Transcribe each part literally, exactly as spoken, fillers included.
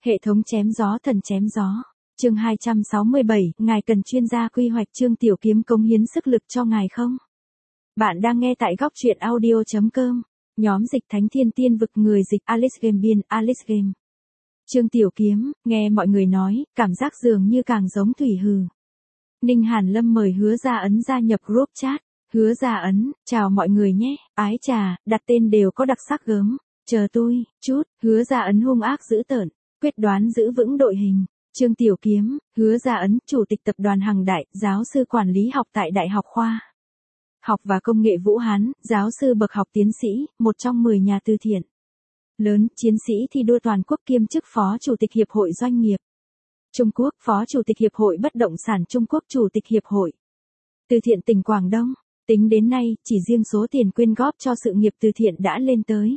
Hệ thống chém gió thần chém gió. Chương hai trăm sáu mươi bảy, ngài cần chuyên gia quy hoạch. Trương Tiểu Kiếm cống hiến sức lực cho ngài không? Bạn đang nghe tại góc truyện audio chấm com. Nhóm dịch Thánh Thiên Tiên Vực, người dịch Alice Game, biên Alice Game. Trương Tiểu Kiếm, nghe mọi người nói, cảm giác dường như càng giống Thủy Hừ. Ninh Hàn Lâm mời Hứa Gia Ấn gia nhập group chat. Hứa Gia Ấn, chào mọi người nhé, ái chà, đặt tên đều có đặc sắc gớm. Chờ tôi, chút, Hứa Gia Ấn hung ác dữ tợn, quyết đoán giữ vững đội hình. Trương Tiểu Kiếm, Hứa Gia Ấn, chủ tịch tập đoàn Hằng Đại, giáo sư quản lý học tại Đại học Khoa Học và Công nghệ Vũ Hán, giáo sư bậc học tiến sĩ, một trong mười nhà từ thiện lớn, chiến sĩ thi đua toàn quốc, kiêm chức phó chủ tịch Hiệp hội Doanh nghiệp Trung Quốc, phó chủ tịch Hiệp hội Bất động sản Trung Quốc, chủ tịch Hiệp hội Từ thiện tỉnh Quảng Đông. Tính đến nay, chỉ riêng số tiền quyên góp cho sự nghiệp từ thiện đã lên tới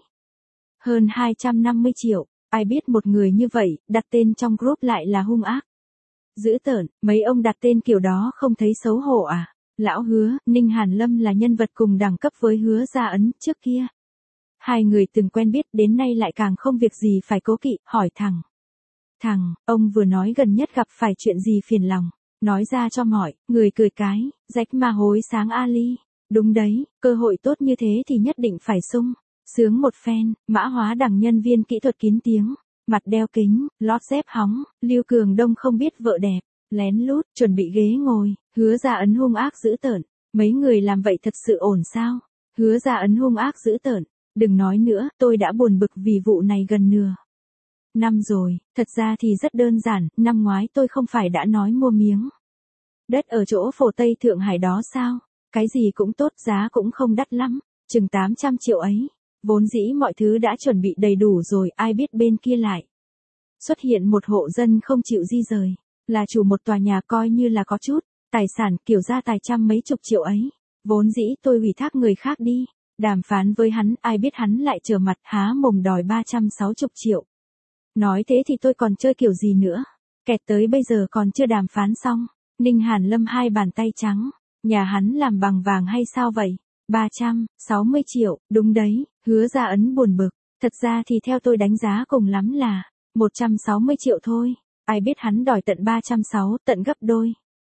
hơn hai trăm năm mươi triệu. Ai biết một người như vậy, đặt tên trong group lại là hung ác dữ tợn, mấy ông đặt tên kiểu đó không thấy xấu hổ à? Lão Hứa, Ninh Hàn Lâm là nhân vật cùng đẳng cấp với Hứa Gia Ấn trước kia. Hai người từng quen biết, đến nay lại càng không việc gì phải cố kỵ, hỏi thẳng. Thằng, ông vừa nói gần nhất gặp phải chuyện gì phiền lòng, nói ra cho mọi người cười cái, rách mà hối sáng Ali. Đúng đấy, cơ hội tốt như thế thì nhất định phải sung sướng một phen. Mã Hóa Đằng, nhân viên kỹ thuật kín tiếng, mặt đeo kính, lót dép hóng. Lưu Cường Đông không biết vợ đẹp, lén lút chuẩn bị ghế ngồi. Hứa Gia Ấn hung ác dữ tợn, mấy người làm vậy thật sự ổn sao? Hứa Gia Ấn hung ác dữ tợn, đừng nói nữa, tôi đã buồn bực vì vụ này gần nửa năm rồi. Thật ra thì rất đơn giản, năm ngoái tôi không phải đã nói mua miếng đất ở chỗ Phổ Tây Thượng Hải đó sao? Cái gì cũng tốt, giá cũng không đắt lắm, chừng tám trăm triệu ấy. Vốn dĩ mọi thứ đã chuẩn bị đầy đủ rồi, ai biết bên kia lại xuất hiện một hộ dân không chịu di rời, là chủ một tòa nhà coi như là có chút tài sản, kiểu gia tài trăm mấy chục triệu ấy. Vốn dĩ tôi ủy thác người khác đi đàm phán với hắn, ai biết hắn lại trở mặt há mồm đòi ba trăm sáu mươi triệu. Nói thế thì tôi còn chơi kiểu gì nữa, kẹt tới bây giờ còn chưa đàm phán xong. Ninh Hàn Lâm hai bàn tay trắng, nhà hắn làm bằng vàng hay sao vậy? ba trăm sáu mươi triệu, đúng đấy. Hứa Gia Ấn buồn bực, thật ra thì theo tôi đánh giá cùng lắm là một trăm sáu mươi triệu thôi, ai biết hắn đòi tận ba trăm sáu mươi, tận gấp đôi.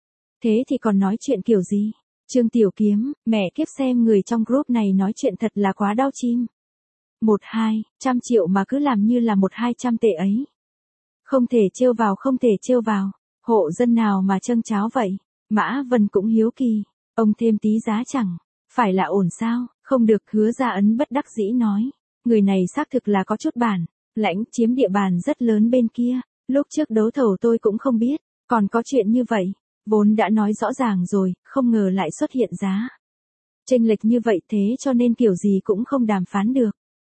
Thế thì còn nói chuyện kiểu gì? Trương Tiểu Kiếm, mẹ kiếp, xem người trong group này nói chuyện thật là quá đau chim. Một hai trăm triệu mà cứ làm như là một hai trăm tệ ấy. Không thể trêu vào, không thể trêu vào. Hộ dân nào mà trâng cháo vậy? Mã Vân cũng hiếu kỳ, ông thêm tí giá chẳng phải là ổn sao? Không được. Hứa Gia Ấn bất đắc dĩ nói, người này xác thực là có chút bản lãnh, chiếm địa bàn rất lớn bên kia. Lúc trước đấu thầu tôi cũng không biết còn có chuyện như vậy, vốn đã nói rõ ràng rồi, không ngờ lại xuất hiện giá chênh lệch như vậy, thế cho nên kiểu gì cũng không đàm phán được.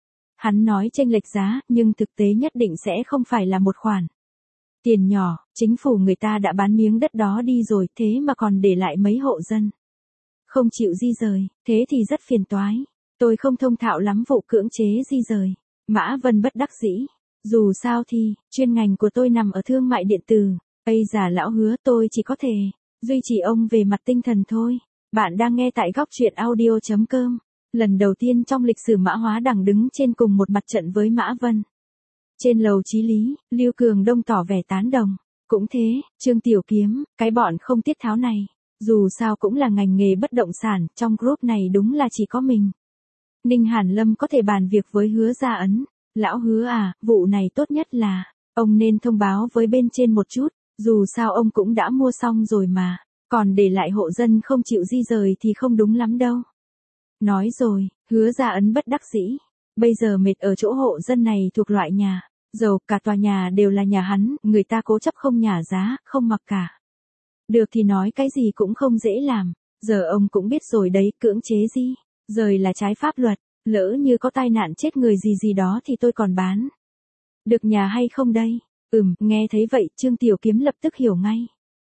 Hắn nói chênh lệch giá, nhưng thực tế nhất định sẽ không phải là một khoản tiền nhỏ. Chính phủ người ta đã bán miếng đất đó đi rồi, thế mà còn để lại mấy hộ dân không chịu di rời, thế thì rất phiền toái. Tôi không thông thạo lắm vụ cưỡng chế di rời. Mã Vân bất đắc dĩ, dù sao thì chuyên ngành của tôi nằm ở thương mại điện tử. Ây già lão Hứa, tôi chỉ có thể duy trì ông về mặt tinh thần thôi. Bạn đang nghe tại góc truyện audio chấm com. Lần đầu tiên trong lịch sử Mã Hóa Đằng đứng trên cùng một mặt trận với Mã Vân. Trên lầu Chí Lý, Lưu Cường Đông tỏ vẻ tán đồng. Cũng thế, Trương Tiểu Kiếm, cái bọn không tiết tháo này, dù sao cũng là ngành nghề bất động sản, trong group này đúng là chỉ có mình Ninh Hàn Lâm có thể bàn việc với Hứa Gia Ấn. Lão Hứa à, vụ này tốt nhất là ông nên thông báo với bên trên một chút, dù sao ông cũng đã mua xong rồi mà, còn để lại hộ dân không chịu di rời thì không đúng lắm đâu. Nói rồi, Hứa Gia Ấn bất đắc dĩ, bây giờ mệt ở chỗ hộ dân này thuộc loại nhà giàu, cả tòa nhà đều là nhà hắn, người ta cố chấp không nhả giá, không mặc cả được thì nói cái gì cũng không dễ làm. Giờ ông cũng biết rồi đấy, cưỡng chế di rời là trái pháp luật, lỡ như có tai nạn chết người gì gì đó thì tôi còn bán được nhà hay không đây? Ừm, nghe thấy vậy, Trương Tiểu Kiếm lập tức hiểu ngay.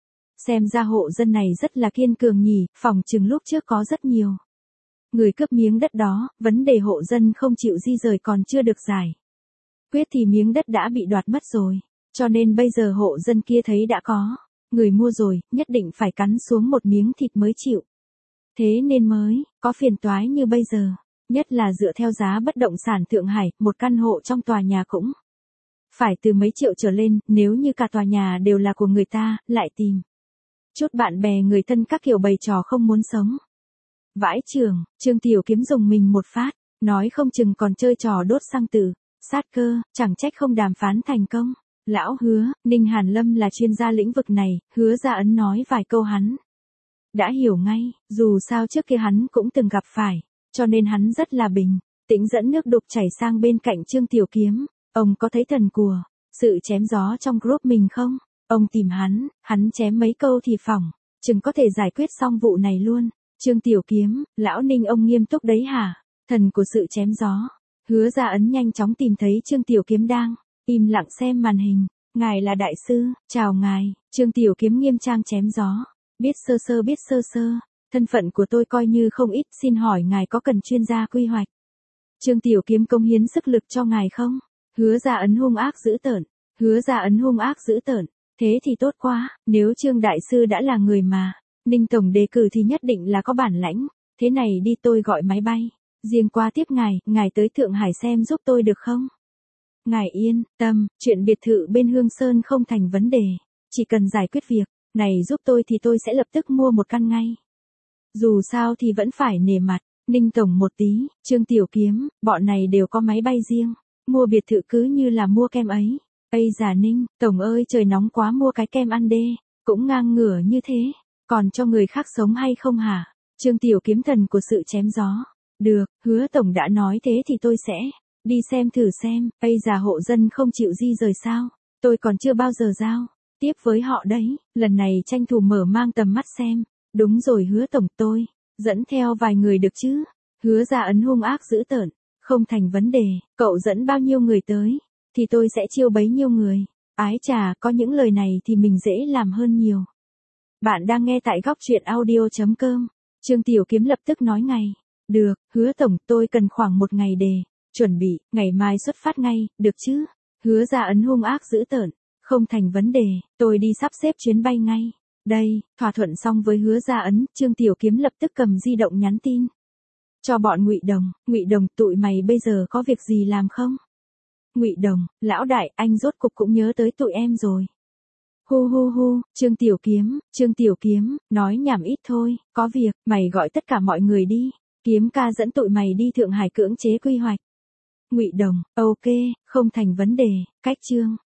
Xem ra hộ dân này rất là kiên cường nhỉ, phòng chừng lúc trước có rất nhiều người cướp miếng đất đó, vấn đề hộ dân không chịu di rời còn chưa được giải quyết thì miếng đất đã bị đoạt mất rồi, cho nên bây giờ hộ dân kia thấy đã có người mua rồi, nhất định phải cắn xuống một miếng thịt mới chịu. Thế nên mới có phiền toái như bây giờ, nhất là dựa theo giá bất động sản Thượng Hải, một căn hộ trong tòa nhà cũng Phải từ mấy triệu trở lên, nếu như cả tòa nhà đều là của người ta, lại tìm chút bạn bè người thân các kiểu bày trò không muốn sống. Vãi chưởng, Trương Tiểu Kiếm dùng mình một phát, nói không chừng còn chơi trò đốt xăng tử, sát cơ, chẳng trách không đàm phán thành công. Lão Hứa, Ninh Hàn Lâm là chuyên gia lĩnh vực này, Hứa Gia Ấn nói vài câu hắn đã hiểu ngay, dù sao trước kia hắn cũng từng gặp phải, cho nên hắn rất là bình tĩnh dẫn nước đục chảy sang bên cạnh Trương Tiểu Kiếm. Ông có thấy thần của sự chém gió trong group mình không? Ông tìm hắn, hắn chém mấy câu thì phỏng chừng có thể giải quyết xong vụ này luôn. Trương Tiểu Kiếm, lão Ninh ông nghiêm túc đấy hả? Thần của sự chém gió. Hứa Gia Ấn nhanh chóng tìm thấy Trương Tiểu Kiếm đang im lặng xem màn hình. Ngài là đại sư, chào ngài. Trương Tiểu Kiếm nghiêm trang chém gió. Biết sơ sơ biết sơ sơ, thân phận của tôi coi như không ít, xin hỏi ngài có cần chuyên gia quy hoạch Trương Tiểu Kiếm cống hiến sức lực cho ngài không? Hứa Gia Ấn hung ác dữ tợn. Hứa Gia Ấn hung ác dữ tợn. Thế thì tốt quá, nếu Trương Đại Sư đã là người mà Ninh Tổng đề cử thì nhất định là có bản lãnh. Thế này đi, tôi gọi máy bay riêng qua tiếp ngài, ngài tới Thượng Hải xem giúp tôi được không? Ngài yên tâm, chuyện biệt thự bên Hương Sơn không thành vấn đề. Chỉ cần giải quyết việc này giúp tôi thì tôi sẽ lập tức mua một căn ngay. Dù sao thì vẫn phải nể mặt Ninh Tổng một tí. Trương Tiểu Kiếm, bọn này đều có máy bay riêng. Mua biệt thự cứ như là mua kem ấy. Ây già Ninh, Tổng ơi trời nóng quá, mua cái kem ăn đê. Cũng ngang ngửa như thế. Còn cho người khác sống hay không hả? Trương Tiểu Kiếm thần của sự chém gió. Được, Hứa Tổng đã nói thế thì tôi sẽ đi xem thử xem. Ây già hộ dân không chịu di rời sao? Tôi còn chưa bao giờ giao tiếp với họ đấy. Lần này tranh thủ mở mang tầm mắt xem. Đúng rồi Hứa Tổng, tôi dẫn theo vài người được chứ? Hứa Gia Ấn hung ác dữ tợn. Không thành vấn đề, cậu dẫn bao nhiêu người tới thì tôi sẽ chiêu bấy nhiêu người. Ái chà, có những lời này thì mình dễ làm hơn nhiều. Bạn đang nghe tại góc truyện audio.com. Trương Tiểu Kiếm lập tức nói ngay. Được, Hứa Tổng, tôi cần khoảng một ngày để chuẩn bị, ngày mai xuất phát ngay, được chứ? Hứa Gia Ấn hung ác dữ tợn. Không thành vấn đề, tôi đi sắp xếp chuyến bay ngay. Đây, thỏa thuận xong với Hứa Gia Ấn, Trương Tiểu Kiếm lập tức cầm di động nhắn tin cho bọn Ngụy Đồng. Ngụy Đồng, tụi mày bây giờ có việc gì làm không? Ngụy Đồng, lão đại, anh rốt cục cũng nhớ tới tụi em rồi. Hu hu hu, Trương Tiểu Kiếm, Trương Tiểu Kiếm, nói nhảm ít thôi, có việc, mày gọi tất cả mọi người đi. Kiếm ca dẫn tụi mày đi Thượng Hải cưỡng chế quy hoạch. Ngụy Đồng, ok, không thành vấn đề, cách Trương